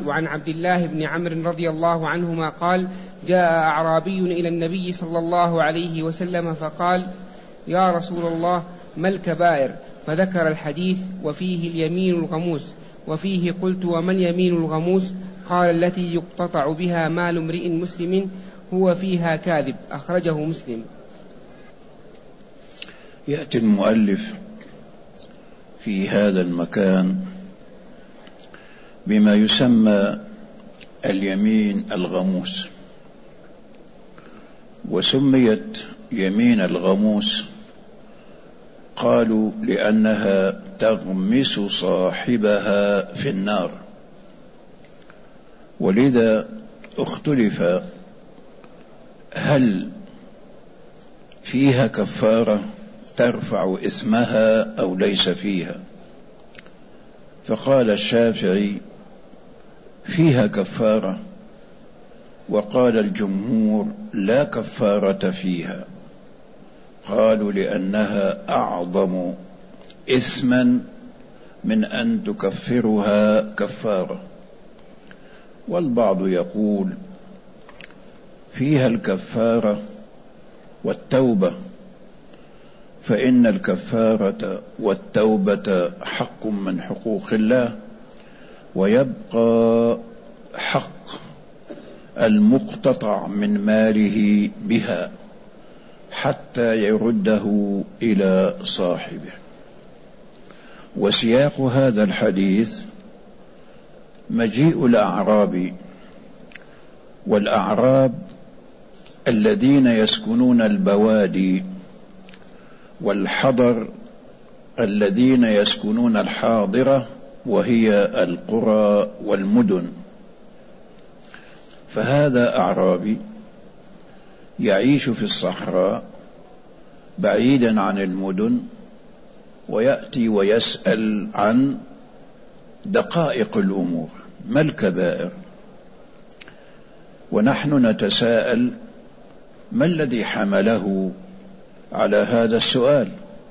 وعن عبد الله بن عمرو رضي الله عنهما قال: جاء أعرابي إلى النبي صلى الله عليه وسلم فقال: يا رسول الله، ما الكبائر؟ فذكر الحديث وفيه اليمين الغموس. وفيه قلت: وما اليمين الغموس؟ قال: التي يقتطع بها مال امرئ مسلم هو فيها كاذب. أخرجه مسلم. يأتي المؤلف في هذا المكان بما يسمى اليمين الغموس، وسميت يمين الغموس قالوا لأنها تغمس صاحبها في النار، ولذا اختلف هل فيها كفارة ترفع إثمها أو ليس فيها. فقال الشافعي: فيها كفارة، وقال الجمهور: لا كفارة فيها. قالوا لأنها أعظم إثما من أن تكفرها كفارة. والبعض يقول: فيها الكفارة والتوبة، فإن الكفارة والتوبة حق من حقوق الله، ويبقى حق المقتطع من ماله بها حتى يرده إلى صاحبه. وسياق هذا الحديث مجيء الأعراب، والأعراب الذين يسكنون البوادي، والحضر الذين يسكنون الحاضرة وهي القرى والمدن. فهذا أعرابي يعيش في الصحراء بعيدا عن المدن، ويأتي ويسأل عن دقائق الأمور: ما الكبائر؟ ونحن نتساءل: ما الذي حمله على هذا السؤال؟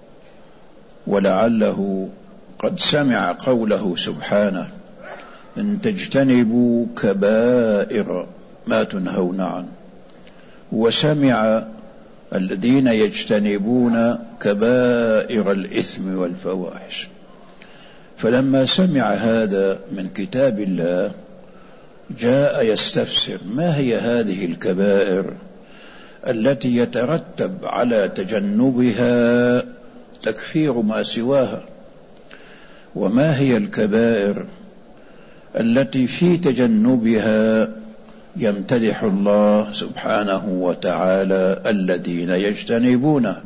ولعله قد سمع قوله سبحانه: إن تجتنبوا كبائر ما تنهون عنه، وسمع الذين يجتنبون كبائر الإثم والفواحش. فلما سمع هذا من كتاب الله جاء يستفسر: ما هي هذه الكبائر التي يترتب على تجنبها تكفير ما سواها؟ وما هي الكبائر التي في تجنبها يمتدح الله سبحانه وتعالى الذين يجتنبونه؟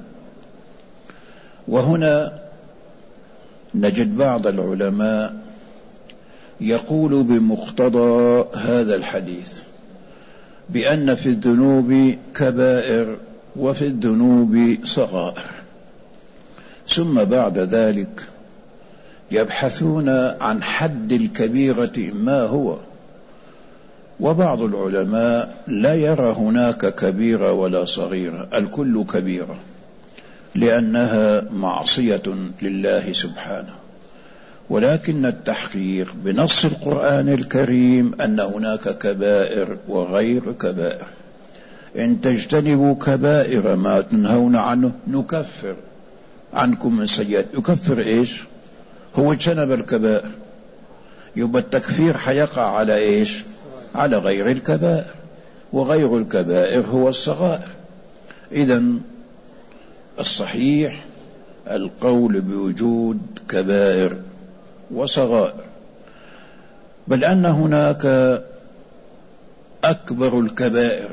وهنا نجد بعض العلماء يقول بمقتضى هذا الحديث بأن في الذنوب كبائر وفي الذنوب صغائر، ثم بعد ذلك يبحثون عن حد الكبيرة ما هو. وبعض العلماء لا يرى هناك كبيرة ولا صغيرة، الكل كبيرة، لأنها معصية لله سبحانه. ولكن التحقيق بنص القرآن الكريم أن هناك كبائر وغير كبائر. إن تجتنبوا كبائر ما تنهون عنه نكفر عنكم من سيئات. يكفر إيش؟ هو اجتنب الكبائر، يبقى التكفير حيقع على إيش؟ على غير الكبائر، وغير الكبائر هو الصغائر. إذن الصحيح القول بوجود كبائر وصغائر، بل أن هناك أكبر الكبائر،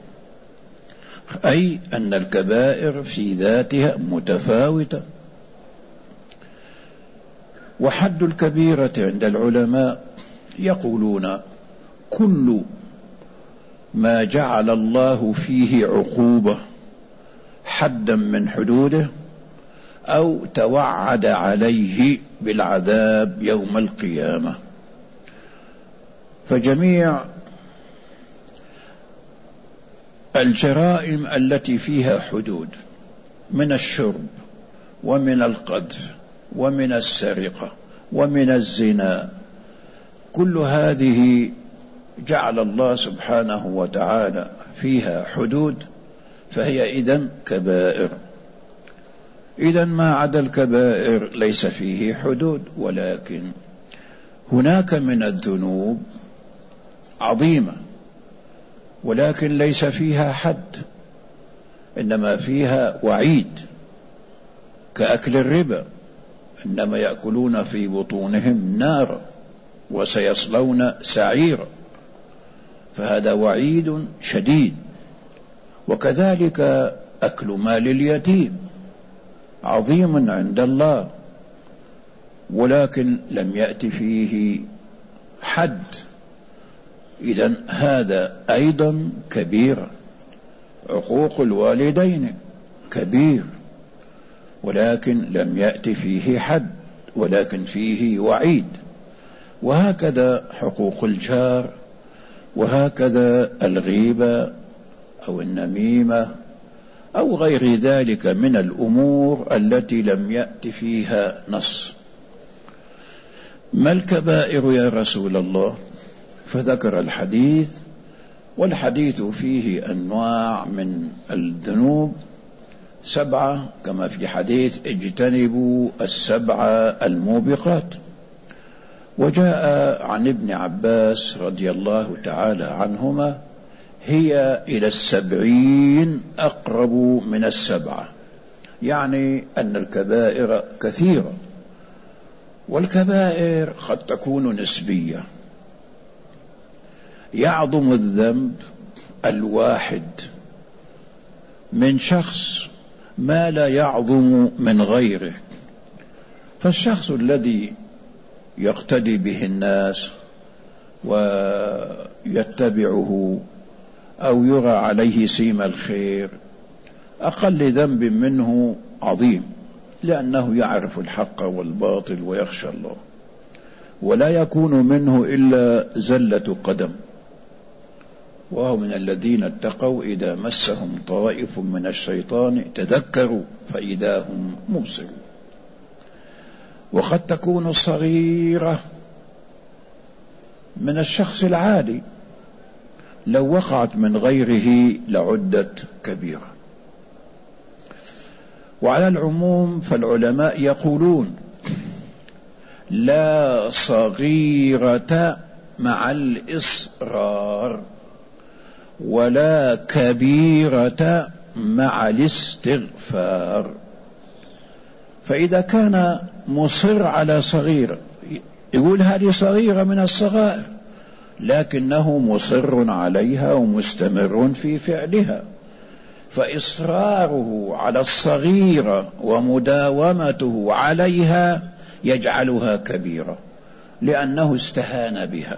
أي أن الكبائر في ذاتها متفاوتة. وحد الكبيرة عند العلماء يقولون: كل ما جعل الله فيه عقوبة حدا من حدوده أو توعد عليه بالعذاب يوم القيامة. فجميع الجرائم التي فيها حدود من الشرب ومن القذف ومن السرقة ومن الزنا كل هذه جعل الله سبحانه وتعالى فيها حدود، فهي إذن كبائر. إذن ما عدا الكبائر ليس فيه حدود، ولكن هناك من الذنوب عظيمة ولكن ليس فيها حد، إنما فيها وعيد، كأكل الربا، إنما يأكلون في بطونهم نارا وسيصلون سعيرا، فهذا وعيد شديد. وكذلك أكل مال اليتيم عظيم عند الله، ولكن لم يأت فيه حد، إذن هذا أيضا كبير. عقوق الوالدين كبير، ولكن لم يأت فيه حد، ولكن فيه وعيد. وهكذا حقوق الجار، وهكذا الغيبة أو النميمة أو غير ذلك من الأمور التي لم يأت فيها نص. ما الكبائر يا رسول الله؟ فذكر الحديث، والحديث فيه أنواع من الذنوب 7، كما في حديث اجتنبوا ال7 الموبقات. وجاء عن ابن عباس رضي الله تعالى عنهما هي إلى 70 أقرب من 7، يعني أن الكبائر كثيرة، والكبائر قد تكون نسبية. يعظم الذنب الواحد من شخص ما لا يعظم من غيره، فالشخص الذي يقتدي به الناس ويتبعه أو يرى عليه سيم الخير أقل ذنب منه عظيم، لأنه يعرف الحق والباطل ويخشى الله، ولا يكون منه إلا زلة قدم. وهو من الذين اتقوا إذا مسهم طائف من الشيطان تذكروا فإذا هم مبصرون. وقد تكون الصغيرة من الشخص العادي، لو وقعت من غيره لعدت كبيرة. وعلى العموم فالعلماء يقولون لا صغيرة مع الإصرار ولا كبيرة مع الاستغفار. فإذا كان مصر على صغيرة، يقول هذه صغيرة من الصغائر، لكنه مصر عليها ومستمر في فعلها، فإصراره على الصغيرة ومداومته عليها يجعلها كبيرة، لأنه استهان بها.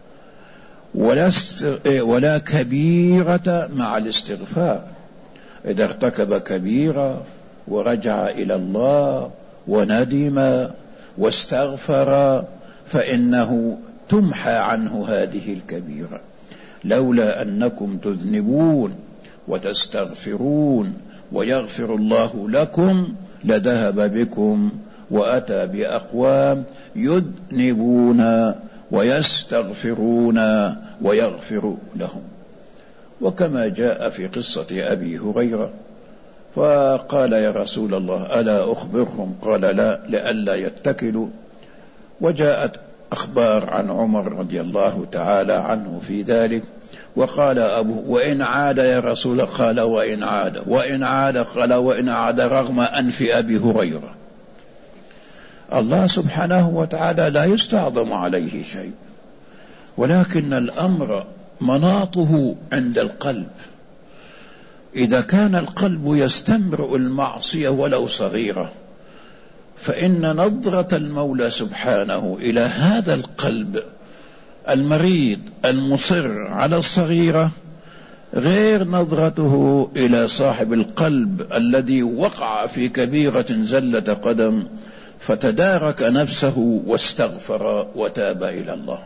ولا كبيرة مع الاستغفار. إذا ارتكب كبيرة ورجع إلى الله وندم واستغفر فإنه تمحى عنه هذه الكبيرة. لولا أنكم تذنبون وتستغفرون ويغفر الله لكم لذهب بكم وأتى بأقوام يذنبون ويستغفرون ويغفر لهم. وكما جاء في قصة أبي هريرة فقال يا رسول الله ألا أخبرهم؟ قال لا، لئلا يتكلوا. وجاءت أخبار عن عمر رضي الله تعالى عنه في ذلك، وقال أبوه وإن عاد يا رسول الله؟ قال وإن عاد. وإن عاد؟ قال وإن عاد رغم أنف أبي هريرة. الله سبحانه وتعالى لا يستعظم عليه شيء، ولكن الأمر مناطه عند القلب. إذا كان القلب يستمرئ المعصية ولو صغيرة، فإن نظرة المولى سبحانه إلى هذا القلب المريض المصر على الصغيرة غير نظرته إلى صاحب القلب الذي وقع في كبيرة زلة قدم فتدارك نفسه واستغفر وتاب إلى الله.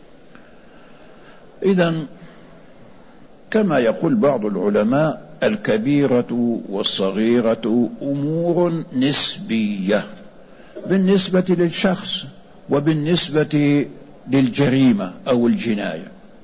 إذن كما يقول بعض العلماء الكبيرة والصغيرة أمور نسبية بالنسبة للشخص وبالنسبة للجريمة أو الجناية.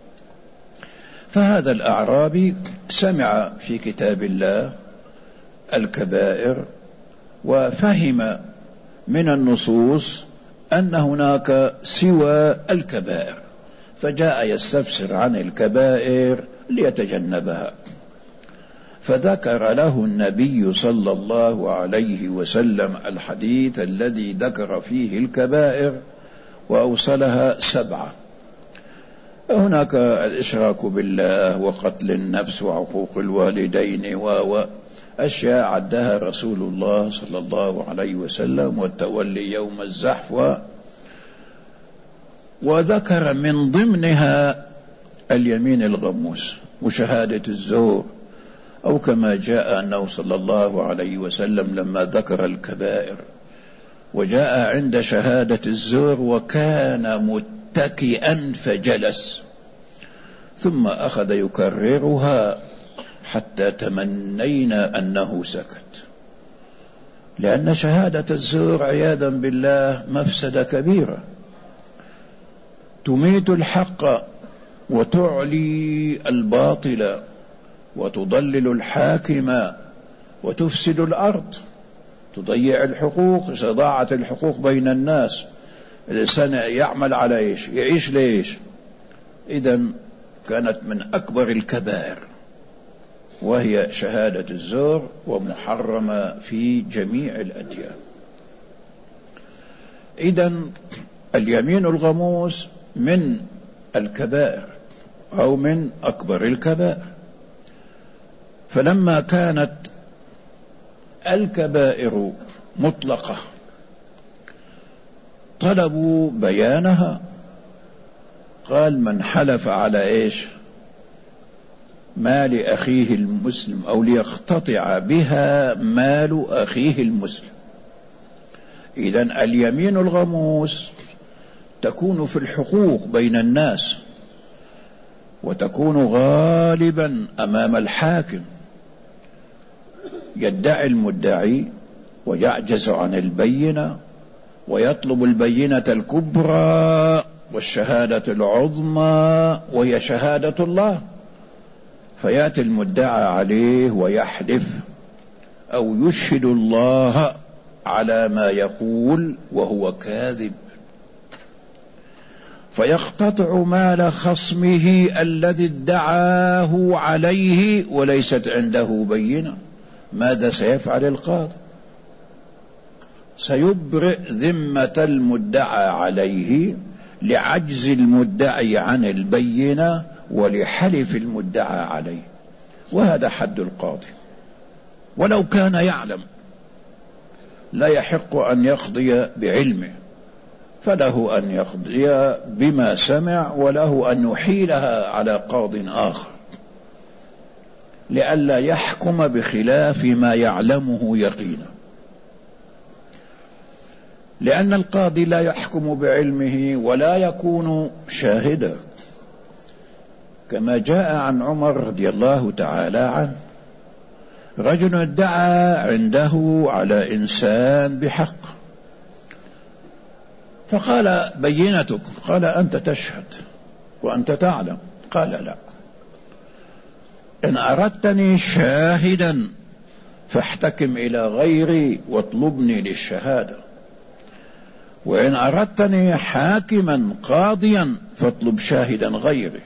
فهذا الأعرابي سمع في كتاب الله الكبائر وفهم من النصوص أن هناك سوى الكبائر، فجاء يستفسر عن الكبائر ليتجنبها، فذكر له النبي صلى الله عليه وسلم الحديث الذي ذكر فيه الكبائر وأوصلها 7. هناك الإشراك بالله وقتل النفس وعقوق الوالدين وأشياء عدها رسول الله صلى الله عليه وسلم، والتولي يوم الزحف، وذكر من ضمنها اليمين الغموس وشهادة الزور، أو كما جاء أنه صلى الله عليه وسلم لما ذكر الكبائر وجاء عند شهادة الزور وكان متكئا فجلس، ثم أخذ يكررها حتى تمنينا أنه سكت، لأن شهادة الزور عياذا بالله مفسدة كبيرة، تميت الحق وتعلي الباطل وتضلل الحاكم وتفسد الأرض، تضيع الحقوق. إذا ضاعت الحقوق بين الناس الإنسان يعمل على إيش؟ يعيش ليش؟ إذن كانت من أكبر الكبائر وهي شهادة الزور، ومحرمة في جميع الأديان. إذن اليمين الغموس من الكبائر أو من أكبر الكبائر. فلما كانت الكبائر مطلقة طلبوا بيانها، قال من حلف على إيش؟ مال أخيه المسلم أو ليقتطع بها مال أخيه المسلم. إذن اليمين الغموس تكون في الحقوق بين الناس، وتكون غالبا أمام الحاكم، يدعي المدعي ويعجز عن البينة ويطلب البينة الكبرى والشهادة العظمى وهي شهادة الله، فيأتي المدعى عليه ويحلف أو يشهد الله على ما يقول وهو كاذب، فيقتطع مال خصمه الذي ادعاه عليه وليست عنده بينة. ماذا سيفعل القاضي؟ سيبرئ ذمة المدعى عليه لعجز المدعي عن البينة ولحلف المدعى عليه، وهذا حد القاضي. ولو كان يعلم لا يحق أن يقضي بعلمه، فله أن يقضي بما سمع، وله أن يحيلها على قاض آخر لئلا يحكم بخلاف ما يعلمه يقينا، لأن القاضي لا يحكم بعلمه ولا يكون شاهدا، كما جاء عن عمر رضي الله تعالى عنه، رجل ادعى عنده على إنسان بحق، فقال بينتك؟ قال أنت تشهد وأنت تعلم. قال لا، إن أردتني شاهدا فاحتكم إلى غيري واطلبني للشهادة، وإن أردتني حاكما قاضيا فاطلب شاهدا غيري،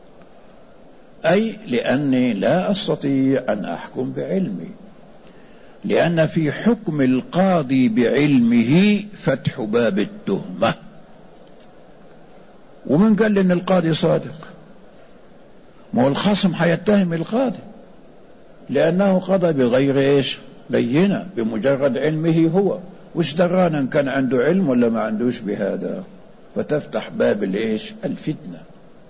أي لأني لا أستطيع أن أحكم بعلمي، لأن في حكم القاضي بعلمه فتح باب التهمة. ومن قال إن القاضي صادق؟ ما هو الخصم حيتهم القاضي لأنه قضى بغير إيش؟ بينة، بمجرد علمه هو. وش درانا إن كان عنده علم ولا ما عندوش بهذا؟ فتفتح باب الإيش؟ الفتنة.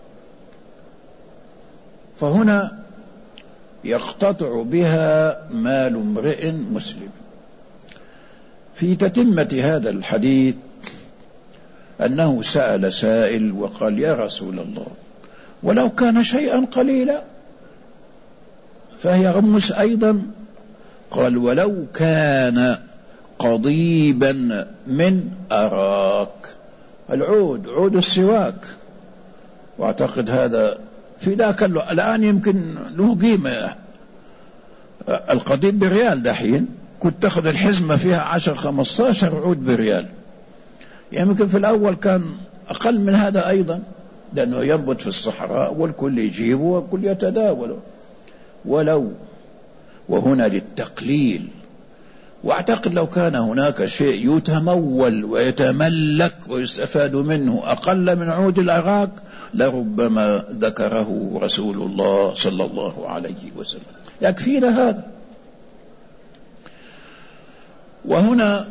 فهنا يقتطع بها مال امرئ مسلم. في تتمة هذا الحديث أنه سأل سائل وقال يا رسول الله، ولو كان شيئا قليلا فهي غمس أيضا؟ قال ولو كان قضيبا من أراك العود، عود السواك، واعتقد هذا في ذاك الآن يمكن له قيمة، القديم بريال دحين، كنت تأخذ الحزمة فيها 10-15 عود بريال، يمكن في الأول كان أقل من هذا أيضا، لأنه ينبت في الصحراء والكل يجيبه والكل يتداوله، وهنا للتقليل. واعتقد لو كان هناك شيء يتمول ويتملك ويستفاد منه أقل من عود العراق لربما ذكره رسول الله صلى الله عليه وسلم، يكفينا هذا. وهنا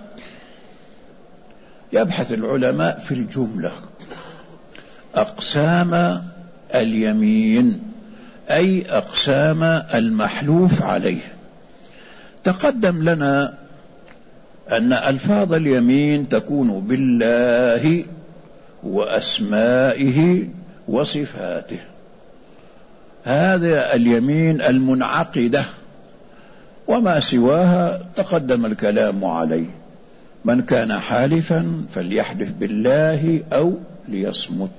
يبحث العلماء في الجملة أقسام اليمين، أي أقسام المحلوف عليه. تقدم لنا أن ألفاظ اليمين تكون بالله وأسمائه وصفاته، هذا اليمين المنعقدة، وما سواها تقدم الكلام عليه. من كان حالفا فليحلف بالله أو ليصمت.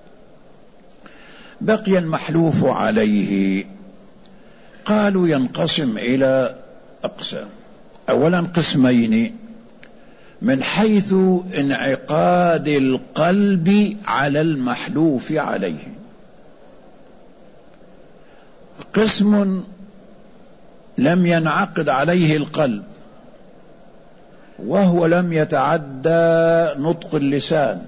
بقي المحلوف عليه، قالوا ينقسم إلى أقسام. أولا قسمين من حيث انعقاد القلب على المحلوف عليه. قسم لم ينعقد عليه القلب، وهو لم يتعدى نطق اللسان،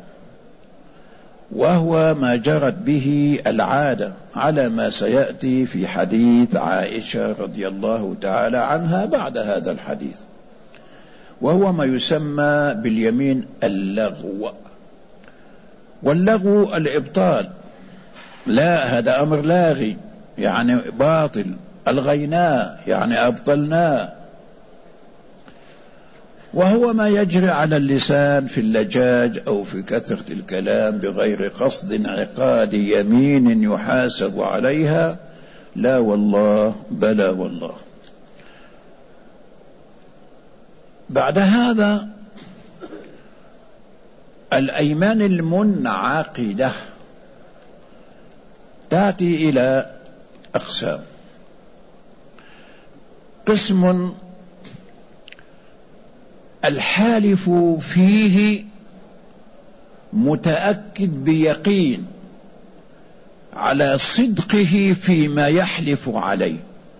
وهو ما جرت به العادة على ما سيأتي في حديث عائشة رضي الله تعالى عنها بعد هذا الحديث، وهو ما يسمى باليمين اللغو. واللغو الإبطال، لا، هذا أمر لاغي يعني باطل، ألغيناه يعني أبطلناه. وهو ما يجري على اللسان في اللجاج أو في كثرة الكلام بغير قصد انعقاد يمين يحاسب عليها، لا والله بلى والله. بعد هذا الأيمان المنعقدة تأتي إلى أقسام. قسم الحالف فيه متأكد بيقين على صدقه فيما يحلف عليه،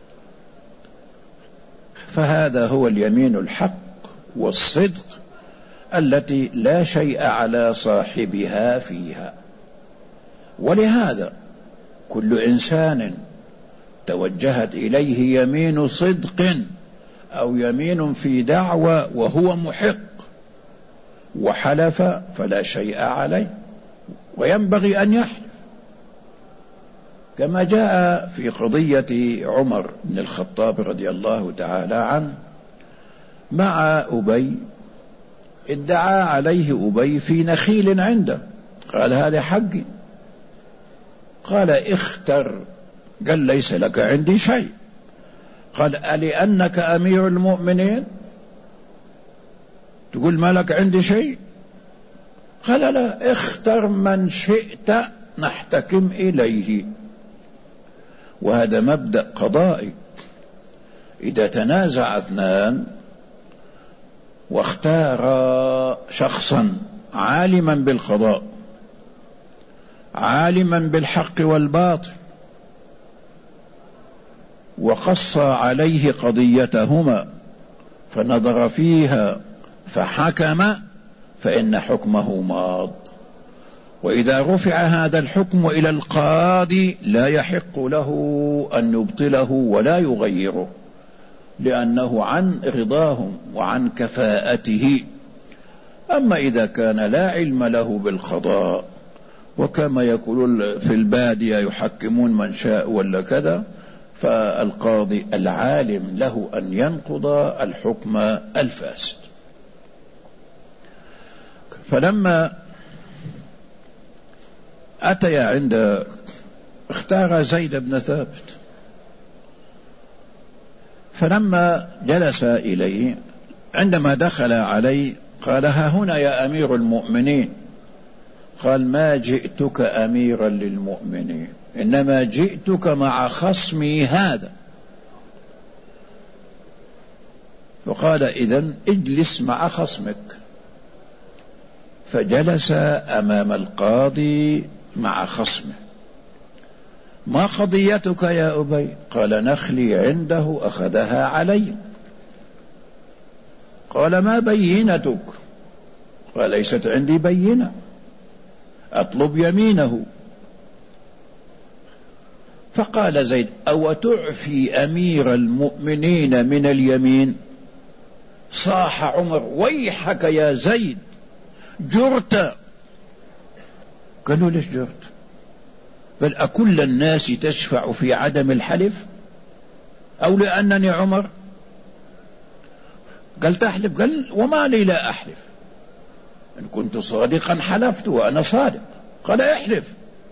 فهذا هو اليمين الحق والصدق التي لا شيء على صاحبها فيها. ولهذا كل إنسان توجهت إليه يمين صدق أو يمين في دعوة وهو محق وحلف فلا شيء عليه، وينبغي أن يحلف، كما جاء في قضية عمر بن الخطاب رضي الله تعالى عنه مع أبي. ادعى عليه أبي في نخيل عنده، قال هذا حقي، قال اختر، قال ليس لك عندي شيء، قال ألأنك أمير المؤمنين تقول ما لك عندي شيء؟ قال لا، اختر من شئت نحتكم إليه. وهذا مبدأ قضائي، إذا تنازع اثنان واختار شخصا عالما بالقضاء عالما بالحق والباطل وقص عليه قضيتهما فنظر فيها فحكم، فإن حكمه ماض. وإذا رفع هذا الحكم إلى القاضي لا يحق له أن يبطله ولا يغيره، لأنه عن رضاهم وعن كفاءته. أما إذا كان لا علم له بالقضاء، وكما يقولون في البادية يحكمون من شاء ولا كذا، فالقاضي العالم له أن ينقض الحكم الفاسد. فلما أتي عند اختار زيد بن ثابت، فلما جلس إليه عندما دخل عليه قال ها هنا يا أمير المؤمنين، قال ما جئتك أميرا للمؤمنين، إنما جئتك مع خصمي هذا. فقال إذن اجلس مع خصمك. فجلس أمام القاضي مع خصمه. ما قضيتك يا أبي؟ قال نخلي عنده أخذها علي. قال ما بينتك؟ قال ليست عندي بينة، أطلب يمينه. فقال زيد أو تعفي أمير المؤمنين من اليمين؟ صاح عمر ويحك يا زيد جرت. قالوا ليش جرت؟ بل أكل الناس تشفع في عدم الحلف أو لأنني عمر؟ قال تحلف؟ قال وما لي لا أحلف، إن كنت صادقا حلفت وأنا صادق. قال احلف.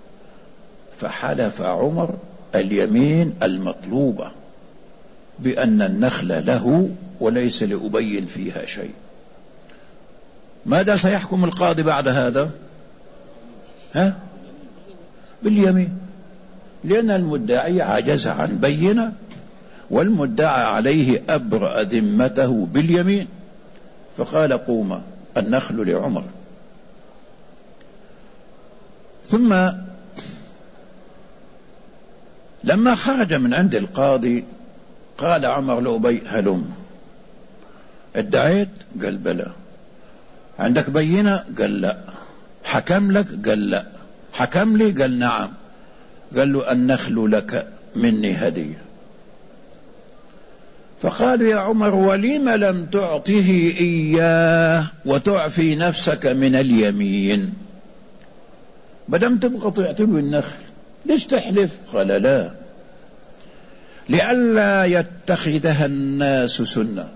فحلف عمر اليمين المطلوبة بأن النخل له وليس لأبي فيها شيء. ماذا سيحكم القاضي بعد هذا؟ باليمين، لأن المدعي عجز عن بينة والمدعى عليه أبرأ ذمته باليمين. فقال قوما النخل لعمر. ثم لما خرج من عند القاضي قال عمر لأبي هلم. ادعيت؟ قال بلى. عندك بينة؟ قال لا. حكم لك؟ قال لا. حكم لي؟ قال نعم. قال له النخل لك مني هدية. فقالوا يا عمر ولم لم تعطه إياه وتعفي نفسك من اليمين؟ بدم تبغى تعطي له النخل ليش تحلف؟ قال لا، لئلا يتخذها الناس سنة،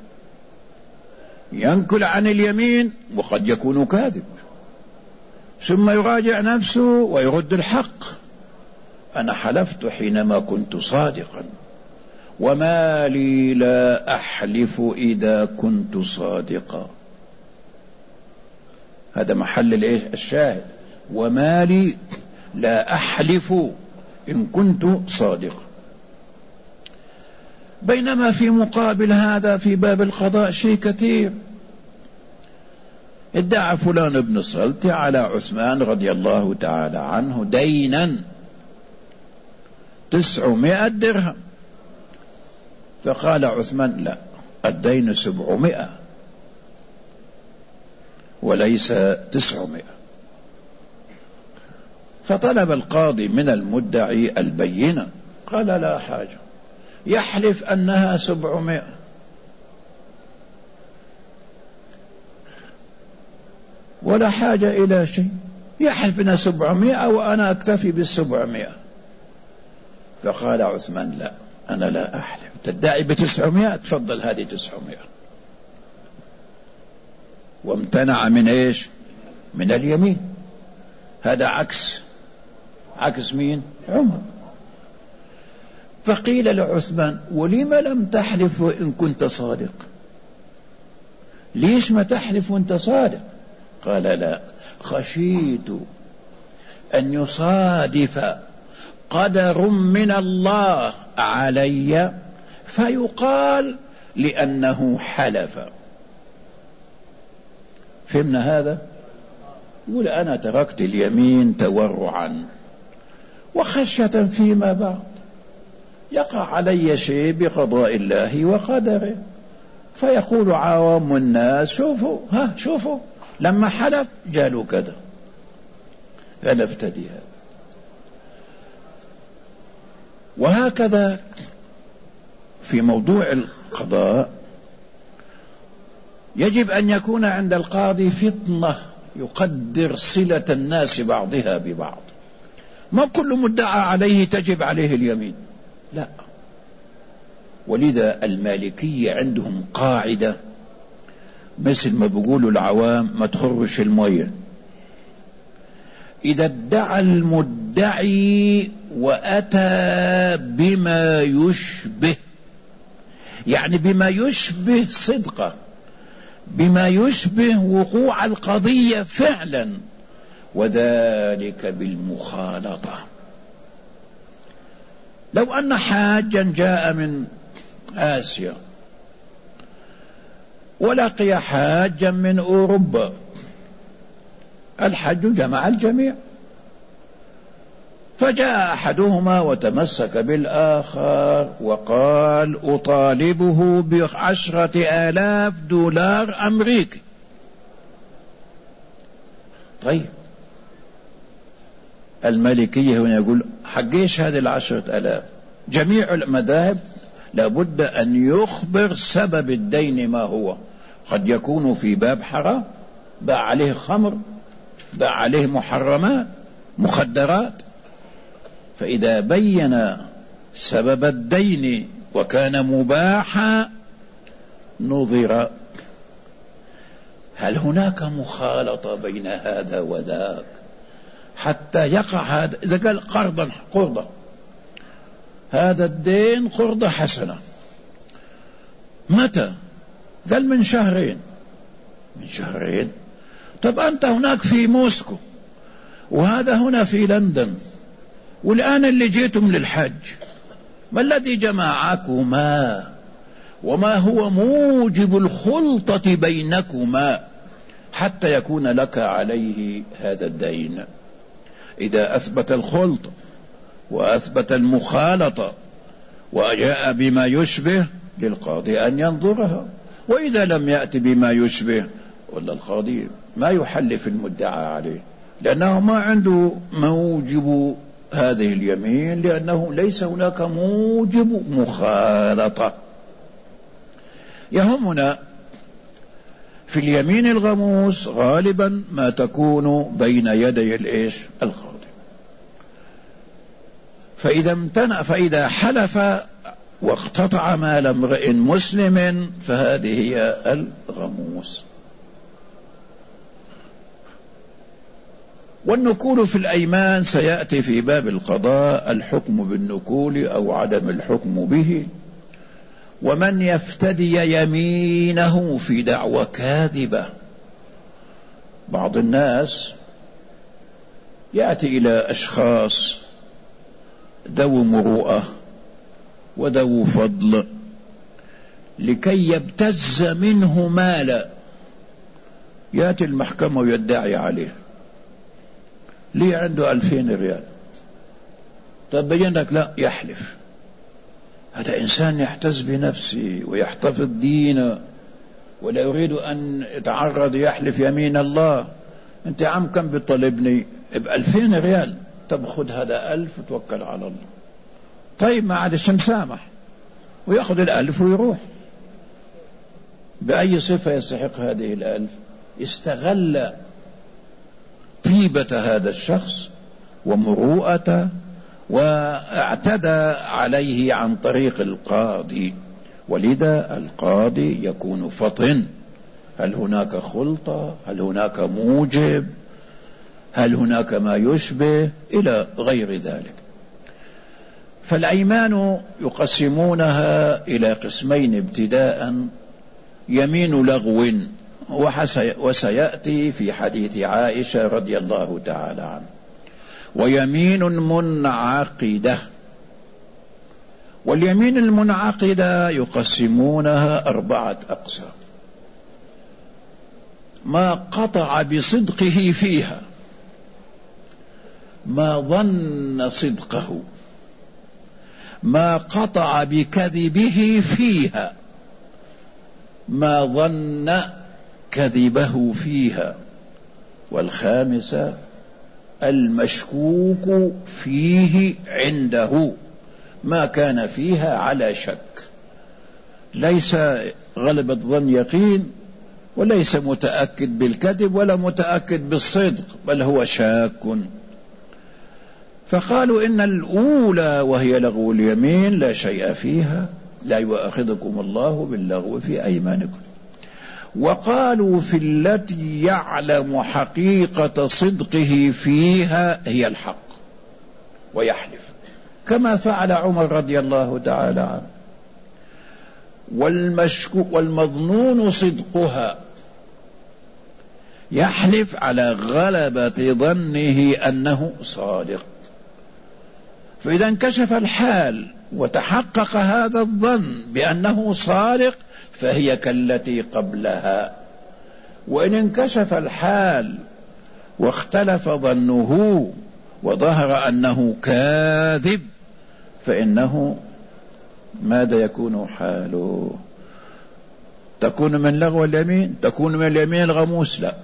ينكل عن اليمين وقد يكون كاذب ثم يراجع نفسه ويرد الحق. أنا حلفت حينما كنت صادقا، وما لي لا أحلف إذا كنت صادقا. هذا محل الشاهد، وما لي لا أحلف إن كنت صادقا. بينما في مقابل هذا في باب القضاء شيء كثير. ادعى فلان بن الصلت على عثمان رضي الله تعالى عنه دينا 900 درهم، فقال عثمان لا، الدين 700 وليس 900. فطلب القاضي من المدعي البينة، قال لا حاجة، يحلف أنها 700 ولا حاجة إلى شيء، يحلف أنها 700 وأنا أكتفي بال700. فقال عثمان لا، أنا لا أحلف، تدعي ب900 تفضل هذه 900. وامتنع من إيش؟ من اليمين. هذا عكس مين؟ عمر. فقيل لعثمان ولم لم تحلف إن كنت صادق؟ ليش ما تحلف وانت صادق؟ قال لا، خشيت أن يصادف قدر من الله علي فيقال لأنه حلف. فهمنا هذا؟ يقول أنا تركت اليمين تورعا وخشية فيما بعد يقع علي شيء بقضاء الله وقدره، فيقول عوام الناس شوفوا لما حلف جالوا كذا، فنفتدي هذا. وهكذا في موضوع القضاء يجب أن يكون عند القاضي فطنة يقدر صلة الناس بعضها ببعض. ما كل مدعى عليه تجب عليه اليمين، لا. ولذا المالكية عندهم قاعدة مثل ما بيقولوا العوام ما تخرش المية. إذا ادعى المدعي وأتى بما يشبه، يعني بما يشبه صدقه، بما يشبه وقوع القضية فعلا، وذلك بالمخالطة. لو أن حاجا جاء من آسيا ولقي حاجا من أوروبا، الحج جمع الجميع، فجاء أحدهما وتمسك بالآخر وقال أطالبه ب10,000 دولار أمريكي. طيب المالكية هنا يقول حقيش هذه 10,000؟ جميع المذاهب لابد أن يخبر سبب الدين ما هو. قد يكون في باب حرام، باع عليه خمر، باع عليه محرمات، مخدرات، فإذا بين سبب الدين وكان مباحا نظر هل هناك مخالطة بين هذا وذاك حتى يقع هذا. إذا قال قرضة، هذا الدين قرضة حسنة، متى؟ قال من شهرين. من شهرين؟ طب أنت هناك في موسكو وهذا هنا في لندن، والآن اللي جيتم للحج، ما الذي جمعكما وما هو موجب الخلطة بينكما حتى يكون لك عليه هذا الدين؟ إذا أثبت الخلطة وأثبت المخالطة وجاء بما يشبه للقاضي أن ينظرها، وإذا لم يأتي بما يشبه ولا القاضي ما يحلف المدعى عليه، لأنه ما عنده موجب هذه اليمين، لأنه ليس هناك موجب مخالطة. يهمنا في اليمين الغموس غالبا ما تكون بين يدي القاضي، فإذا حلف واقتطع مال امرئ مسلم فهذه هي الغموس. والنكول في الأيمان سيأتي في باب القضاء الحكم بالنكول أو عدم الحكم به. ومن يفتدي يمينه في دعوى كاذبة، بعض الناس يأتي إلى أشخاص ذو مروءة وذو فضل لكي يبتز منه مالا، يأتي المحكمة ويدعي عليه لي عنده 2000 ريال، تبين لك لا، يحلف. هذا إنسان يحتز بنفسه ويحتفظ دينه ولا يريد أن يتعرض يحلف يمين الله. أنت عم كم بطلبني؟ ب2000 ريال. طب خذ هذا 1000 وتوكل على الله. طيب ما عادش مسامح ويأخذ 1000 ويروح. بأي صفة يستحق هذه 1000؟ استغل طيبة هذا الشخص ومروءته واعتدى عليه عن طريق القاضي، ولذا القاضي يكون فطن. هل هناك خلطة؟ هل هناك موجب؟ هل هناك ما يشبه؟ إلى غير ذلك. فالأيمان يقسمونها إلى قسمين ابتداء: يمين لغو، وسيأتي في حديث عائشة رضي الله تعالى عنه، ويمين منعقدة. واليمين المنعقدة يقسمونها 4 أقسام: ما قطع بصدقه فيها، ما ظن صدقه، ما قطع بكذبه فيها، ما ظن كذبه فيها. والخامسة المشكوك فيه عنده، ما كان فيها على شك، ليس غلبة ظن يقين، وليس متأكد بالكذب ولا متأكد بالصدق، بل هو شاك. فقالوا إن الأولى وهي لغو اليمين لا شيء فيها، لا يؤاخذكم الله باللغو في أيمانكم. وقالوا في التي يعلم حقيقة صدقه فيها هي الحق ويحلف، كما فعل عمر رضي الله تعالى عنه. والمظنون صدقها يحلف على غلبة ظنه أنه صادق. فإذا انكشف الحال وتحقق هذا الظن بأنه صادق فهي كالتي قبلها. وإن انكشف الحال واختلف ظنه وظهر أنه كاذب فإنه ماذا يكون حاله؟ تكون من لغو اليمين؟ تكون من اليمين الغموس؟ لا،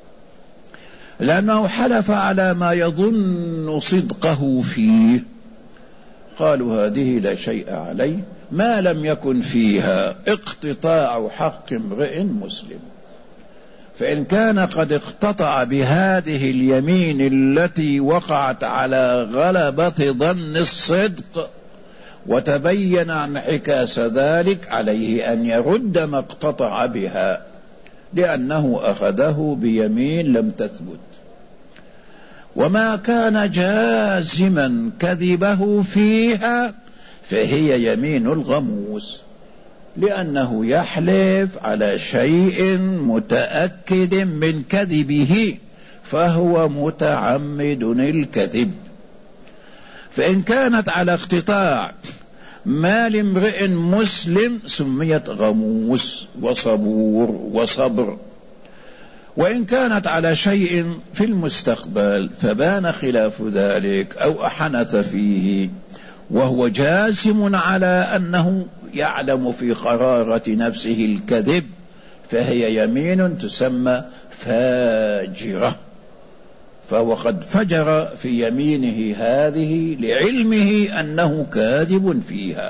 لأنه حلف على ما يظن صدقه فيه. قالوا هذه لا شيء عليه ما لم يكن فيها اقتطاع حق امرئ مسلم. فإن كان قد اقتطع بهذه اليمين التي وقعت على غلبة ظن الصدق وتبين انعكاس ذلك، عليه أن يرد ما اقتطع بها، لأنه أخذه بيمين لم تثبت. وما كان جازما كذبه فيها فهي يمين الغموس، لأنه يحلف على شيء متأكد من كذبه فهو متعمد الكذب. فإن كانت على اقتطاع مال امرئ مسلم سميت غموس وصبور وصبر. وإن كانت على شيء في المستقبل فبان خلاف ذلك أو أحنث فيه وهو جاسم على أنه يعلم في قرارة نفسه الكذب فهي يمين تسمى فاجرة، فهو قد فجر في يمينه هذه لعلمه أنه كاذب فيها.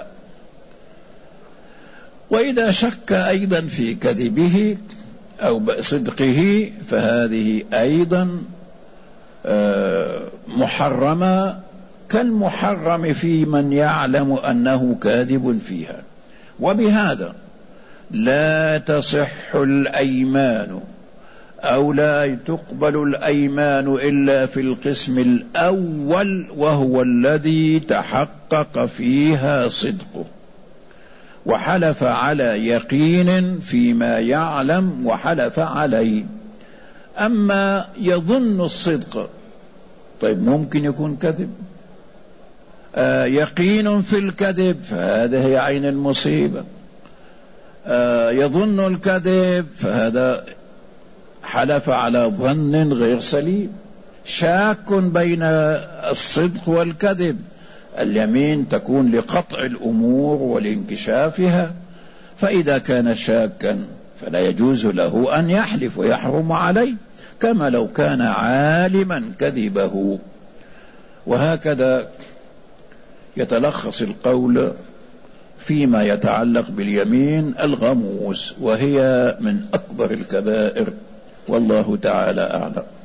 وإذا شك أيضا في كذبه أو صدقه فهذه أيضا محرمة كالمحرم في من يعلم أنه كاذب فيها. وبهذا لا تصح الأيمان أو لا تقبل الأيمان إلا في القسم الأول، وهو الذي تحقق فيها صدقه وحلف على يقين فيما يعلم وحلف عليه. أما يظن الصدق، طيب ممكن يكون كذب، يقين في الكذب فهذا هي عين المصيبة. يظن الكذب فهذا حلف على ظن غير سليم. شاك بين الصدق والكذب، اليمين تكون لقطع الأمور ولانكشافها، فإذا كان شاكا فلا يجوز له أن يحلف ويحرم عليه كما لو كان عالما كذبه. وهكذا يتلخص القول فيما يتعلق باليمين الغموس، وهي من أكبر الكبائر، والله تعالى أعلم.